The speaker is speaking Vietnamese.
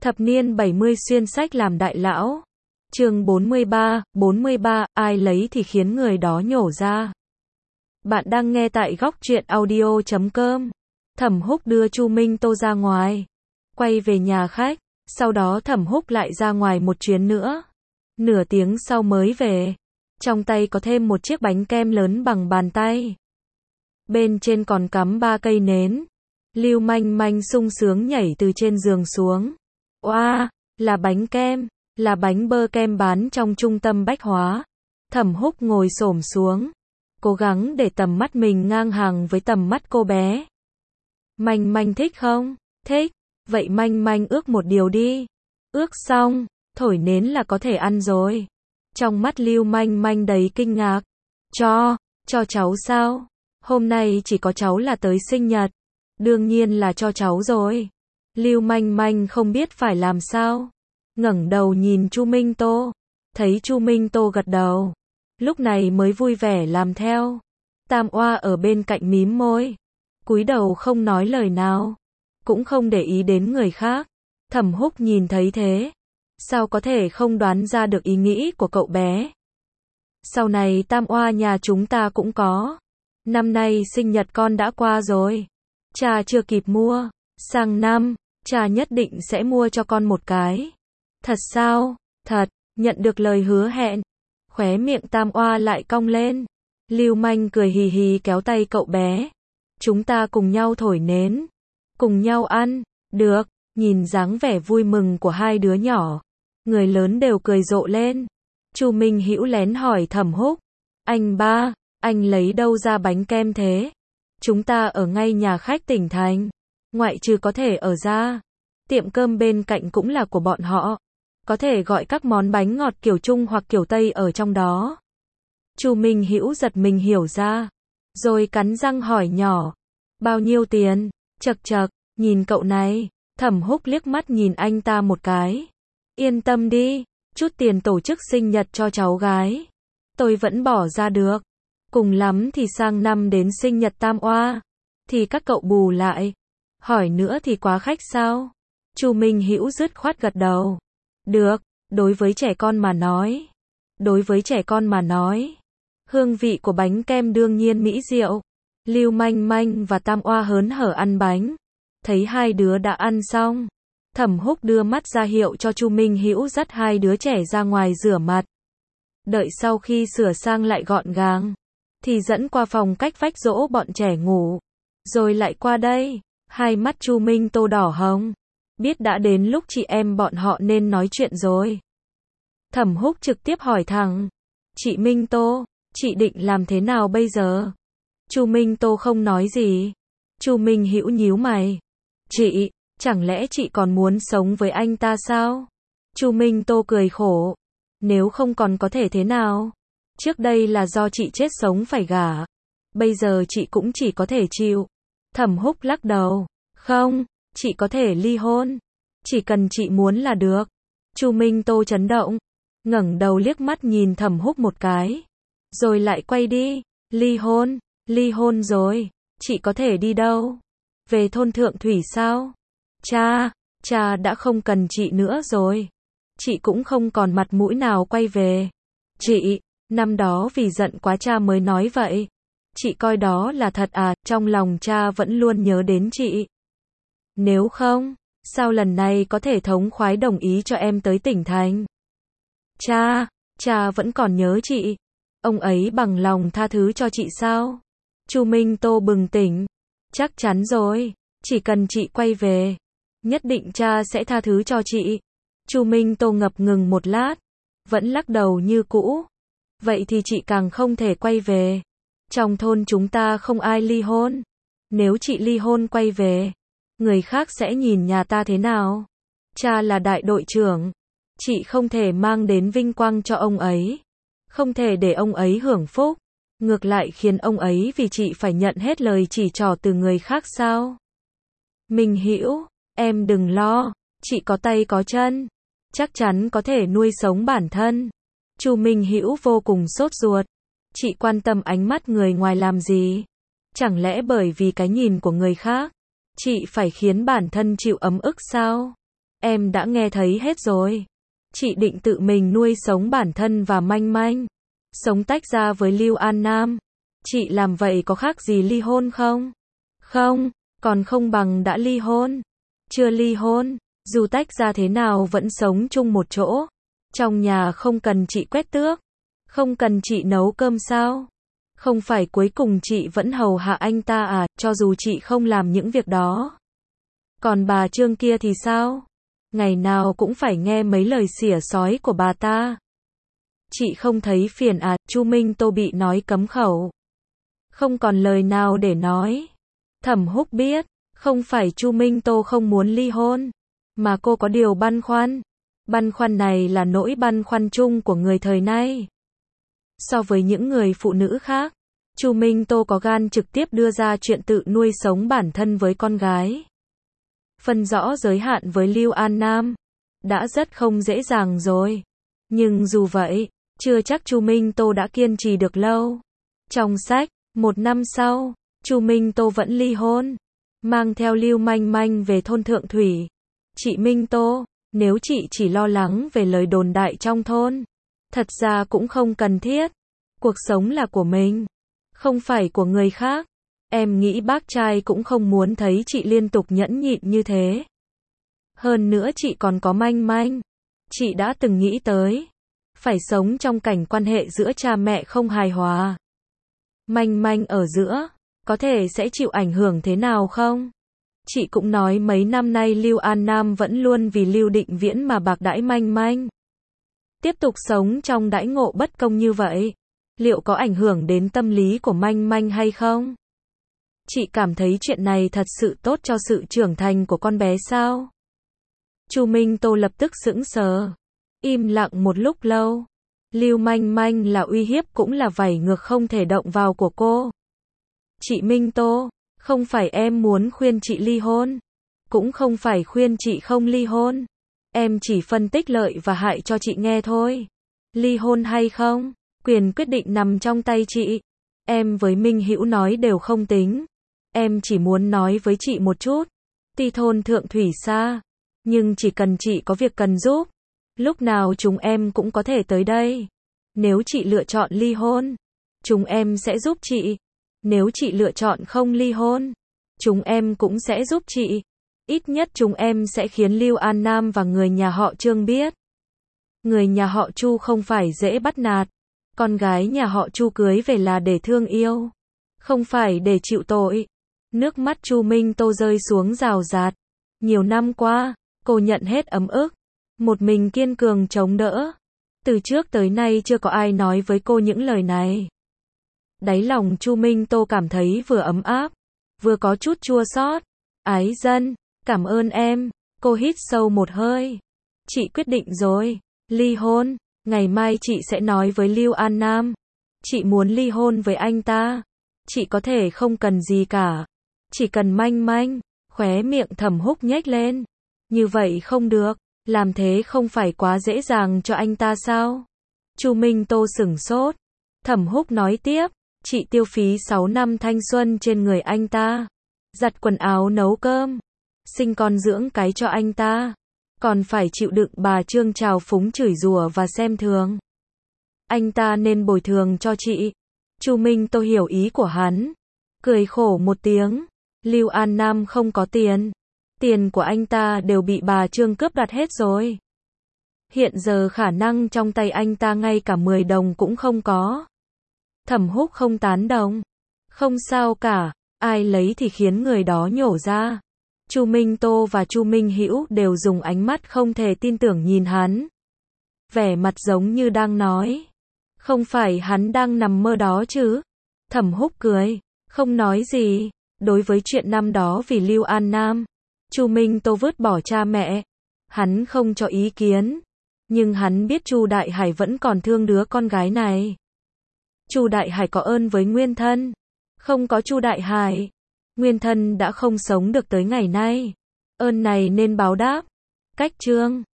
Thập niên 70 xuyên sách làm đại lão. Chương 43, ai lấy thì khiến người đó nhổ ra. Bạn đang nghe tại góc truyện audio.com. Thẩm Húc đưa Chu Minh Tô ra ngoài, quay về nhà khách, sau đó Thẩm Húc lại ra ngoài một chuyến nữa. Nửa tiếng sau mới về, trong tay có thêm một chiếc bánh kem lớn bằng bàn tay. Bên trên còn cắm 3 cây nến. Lưu Manh Manh sung sướng nhảy từ trên giường xuống. Oa, là bánh kem, là bánh bơ kem bán trong trung tâm bách hóa. Thẩm Húc ngồi xổm xuống, cố gắng để tầm mắt mình ngang hàng với tầm mắt cô bé. Manh Manh thích không? Thích. Vậy Manh Manh ước một điều đi. Ước xong, thổi nến là có thể ăn rồi. Trong mắt Lưu Manh Manh đầy kinh ngạc. Cho cháu sao? Hôm nay chỉ có cháu là tới sinh nhật. Đương nhiên là cho cháu rồi. Lưu Manh Manh không biết phải làm sao. Ngẩng đầu nhìn Chu Minh Tô. Thấy Chu Minh Tô gật đầu. Lúc này mới vui vẻ làm theo. Tam Oa ở bên cạnh mím môi, cúi đầu không nói lời nào, cũng không để ý đến người khác. Thẩm Húc nhìn thấy thế, sao có thể không đoán ra được ý nghĩ của cậu bé. Sau này Tam Oa nhà chúng ta cũng có. Năm nay sinh nhật con đã qua rồi, cha chưa kịp mua, sang năm, cha nhất định sẽ mua cho con một cái. Thật sao? Thật. Nhận được lời hứa hẹn, khóe miệng Tam Oa lại cong lên. Lưu Manh cười hì hì kéo tay cậu bé. Chúng ta cùng nhau thổi nến, cùng nhau ăn. Được. Nhìn dáng vẻ vui mừng của hai đứa nhỏ, người lớn đều cười rộ lên. Chu Minh Hữu lén hỏi Thẩm Húc, anh ba, anh lấy đâu ra bánh kem thế? Chúng ta ở ngay nhà khách tỉnh thành, ngoại trừ có thể ở ra, tiệm cơm bên cạnh cũng là của bọn họ, có thể gọi các món bánh ngọt kiểu Trung hoặc kiểu Tây ở trong đó. Chu Minh Hữu giật mình hiểu ra, rồi cắn răng hỏi nhỏ, bao nhiêu tiền? Chậc chậc, nhìn cậu này. Thẩm Húc liếc mắt nhìn anh ta một cái. Yên tâm đi, chút tiền tổ chức sinh nhật cho cháu gái, tôi vẫn bỏ ra được. Cùng lắm thì sang năm đến sinh nhật Tam Oa, thì các cậu bù lại. Hỏi nữa thì quá khách sao? Chu Minh Hữu dứt khoát gật đầu. Được, đối với trẻ con mà nói, hương vị của bánh kem đương nhiên mỹ diệu. Lưu Manh Manh và Tam Oa hớn hở ăn bánh. Thấy hai đứa đã ăn xong, Thẩm Húc đưa mắt ra hiệu cho Chu Minh Hữu dắt hai đứa trẻ ra ngoài rửa mặt. Đợi sau khi sửa sang lại gọn gàng, thì dẫn qua phòng cách vách dỗ bọn trẻ ngủ. Rồi lại qua đây. Hai mắt Chu Minh Tô đỏ hồng. Biết đã đến lúc chị em bọn họ nên nói chuyện rồi. Thẩm Húc trực tiếp hỏi thẳng. Chị Minh Tô, chị định làm thế nào bây giờ? Chu Minh Tô không nói gì. Chu Minh Hữu nhíu mày. Chị, chẳng lẽ chị còn muốn sống với anh ta sao? Chu Minh Tô cười khổ. Nếu không còn có thể thế nào? Trước đây là do chị chết sống phải gả. Bây giờ chị cũng chỉ có thể chịu. Thẩm Húc lắc đầu. Không, chị có thể ly hôn. Chỉ cần chị muốn là được. Chu Minh Tô chấn động, ngẩng đầu liếc mắt nhìn Thẩm Húc một cái, rồi lại quay đi. Ly hôn rồi, chị có thể đi đâu? Về thôn Thượng Thủy sao? Cha đã không cần chị nữa rồi. Chị cũng không còn mặt mũi nào quay về. Chị, năm đó vì giận quá cha mới nói vậy. Chị coi đó là thật à? Trong lòng cha vẫn luôn nhớ đến chị. Nếu không, sao lần này có thể thống khoái đồng ý cho em tới tỉnh thành? Cha vẫn còn nhớ chị. Ông ấy bằng lòng tha thứ cho chị sao? Chu Minh Tô bừng tỉnh. Chắc chắn rồi, chỉ cần chị quay về, nhất định cha sẽ tha thứ cho chị. Chu Minh Tô ngập ngừng một lát, vẫn lắc đầu như cũ. Vậy thì chị càng không thể quay về. Trong thôn chúng ta không ai ly hôn. Nếu chị ly hôn quay về, người khác sẽ nhìn nhà ta thế nào? Cha là đại đội trưởng, chị không thể mang đến vinh quang cho ông ấy, không thể để ông ấy hưởng phúc, ngược lại khiến ông ấy vì chị phải nhận hết lời chỉ trỏ từ người khác sao? Minh Hữu, em đừng lo, chị có tay có chân, chắc chắn có thể nuôi sống bản thân. Chu Minh Hữu vô cùng sốt ruột. Chị quan tâm ánh mắt người ngoài làm gì? Chẳng lẽ bởi vì cái nhìn của người khác, chị phải khiến bản thân chịu ấm ức sao? Em đã nghe thấy hết rồi. Chị định tự mình nuôi sống bản thân và Manh Manh. Sống tách ra với Lưu An Nam. Chị làm vậy có khác gì ly hôn không? Không, còn không bằng đã ly hôn. Chưa ly hôn, dù tách ra thế nào vẫn sống chung một chỗ. Trong nhà không cần chị quét tước. Không cần chị nấu cơm sao? Không phải cuối cùng chị vẫn hầu hạ anh ta à, cho dù chị không làm những việc đó. Còn bà Trương kia thì sao? Ngày nào cũng phải nghe mấy lời xỉa xói của bà ta. Chị không thấy phiền à? Chu Minh Tô bị nói cấm khẩu. Không còn lời nào để nói. Thẩm Húc biết, không phải Chu Minh Tô không muốn ly hôn, mà cô có điều băn khoăn. Băn khoăn này là nỗi băn khoăn chung của người thời nay. So với những người phụ nữ khác, Chu Minh Tô có gan trực tiếp đưa ra chuyện tự nuôi sống bản thân với con gái. Phân rõ giới hạn với Lưu An Nam đã rất không dễ dàng rồi. Nhưng dù vậy, chưa chắc Chu Minh Tô đã kiên trì được lâu. Trong sách, 1 năm sau, Chu Minh Tô vẫn ly hôn, mang theo Lưu Manh Manh về thôn Thượng Thủy. Chị Minh Tô, nếu chị chỉ lo lắng về lời đồn đại trong thôn, thật ra cũng không cần thiết. Cuộc sống là của mình, không phải của người khác. Em nghĩ bác trai cũng không muốn thấy chị liên tục nhẫn nhịn như thế. Hơn nữa chị còn có Manh Manh. Chị đã từng nghĩ tới phải sống trong cảnh quan hệ giữa cha mẹ không hài hòa. Manh Manh ở giữa, có thể sẽ chịu ảnh hưởng thế nào không? Chị cũng nói mấy năm nay Lưu An Nam vẫn luôn vì Lưu Định Viễn mà bạc đãi Manh Manh. Tiếp tục sống trong đãi ngộ bất công như vậy, liệu có ảnh hưởng đến tâm lý của Manh Manh hay không? Chị cảm thấy chuyện này thật sự tốt cho sự trưởng thành của con bé sao? Chu Minh Tô lập tức sững sờ, im lặng một lúc lâu. Lưu Manh Manh là uy hiếp cũng là vảy ngược không thể động vào của cô. Chị Minh Tô, không phải em muốn khuyên chị ly hôn, cũng không phải khuyên chị không ly hôn. Em chỉ phân tích lợi và hại cho chị nghe thôi. Ly hôn hay không, quyền quyết định nằm trong tay chị. Em với Minh Hữu nói đều không tính. Em chỉ muốn nói với chị một chút. Tuy thôn Thượng Thủy xa, nhưng chỉ cần chị có việc cần giúp, lúc nào chúng em cũng có thể tới đây. Nếu chị lựa chọn ly hôn, chúng em sẽ giúp chị. Nếu chị lựa chọn không ly hôn, chúng em cũng sẽ giúp chị. Ít nhất chúng em sẽ khiến Lưu An Nam và người nhà họ Trương biết. Người nhà họ Chu không phải dễ bắt nạt. Con gái nhà họ Chu cưới về là để thương yêu, không phải để chịu tội. Nước mắt Chu Minh Tô rơi xuống rào rạt. Nhiều năm qua, cô nhận hết ấm ức, một mình kiên cường chống đỡ. Từ trước tới nay chưa có ai nói với cô những lời này. Đáy lòng Chu Minh Tô cảm thấy vừa ấm áp, vừa có chút chua xót. Ái dân, cảm ơn em. Cô hít sâu một hơi. Chị quyết định rồi, ly hôn. Ngày mai chị sẽ nói với Lưu An Nam. Chị muốn ly hôn với anh ta. Chị có thể không cần gì cả, chỉ cần Manh Manh. Khóe miệng Thẩm Húc nhếch lên. Như vậy không được, làm thế không phải quá dễ dàng cho anh ta sao? Chu Minh Tô sửng sốt. Thẩm Húc nói tiếp, chị tiêu phí 6 năm thanh xuân trên người anh ta, giặt quần áo nấu cơm, sinh con dưỡng cái cho anh ta, còn phải chịu đựng bà Trương trào phúng chửi rủa và xem thường. Anh ta nên bồi thường cho chị. Chu Minh Tô hiểu ý của hắn, cười khổ một tiếng. Lưu An Nam không có tiền. Tiền của anh ta đều bị bà Trương cướp đoạt hết rồi. Hiện giờ khả năng trong tay anh ta ngay cả 10 đồng cũng không có. Thẩm Húc không tán đồng. Không sao cả, ai lấy thì khiến người đó nhổ ra. Chu Minh Tô và Chu Minh Hữu đều dùng ánh mắt không thể tin tưởng nhìn hắn. Vẻ mặt giống như đang nói, không phải hắn đang nằm mơ đó chứ? Thẩm Húc cười, không nói gì. Đối với chuyện năm đó vì Lưu An Nam, Chu Minh Tô vứt bỏ cha mẹ, hắn không cho ý kiến, nhưng hắn biết Chu Đại Hải vẫn còn thương đứa con gái này. Chu Đại Hải có ơn với Nguyên Thân, không có Chu Đại Hải, Nguyên Thân đã không sống được tới ngày nay. Ơn này nên báo đáp. Cách chương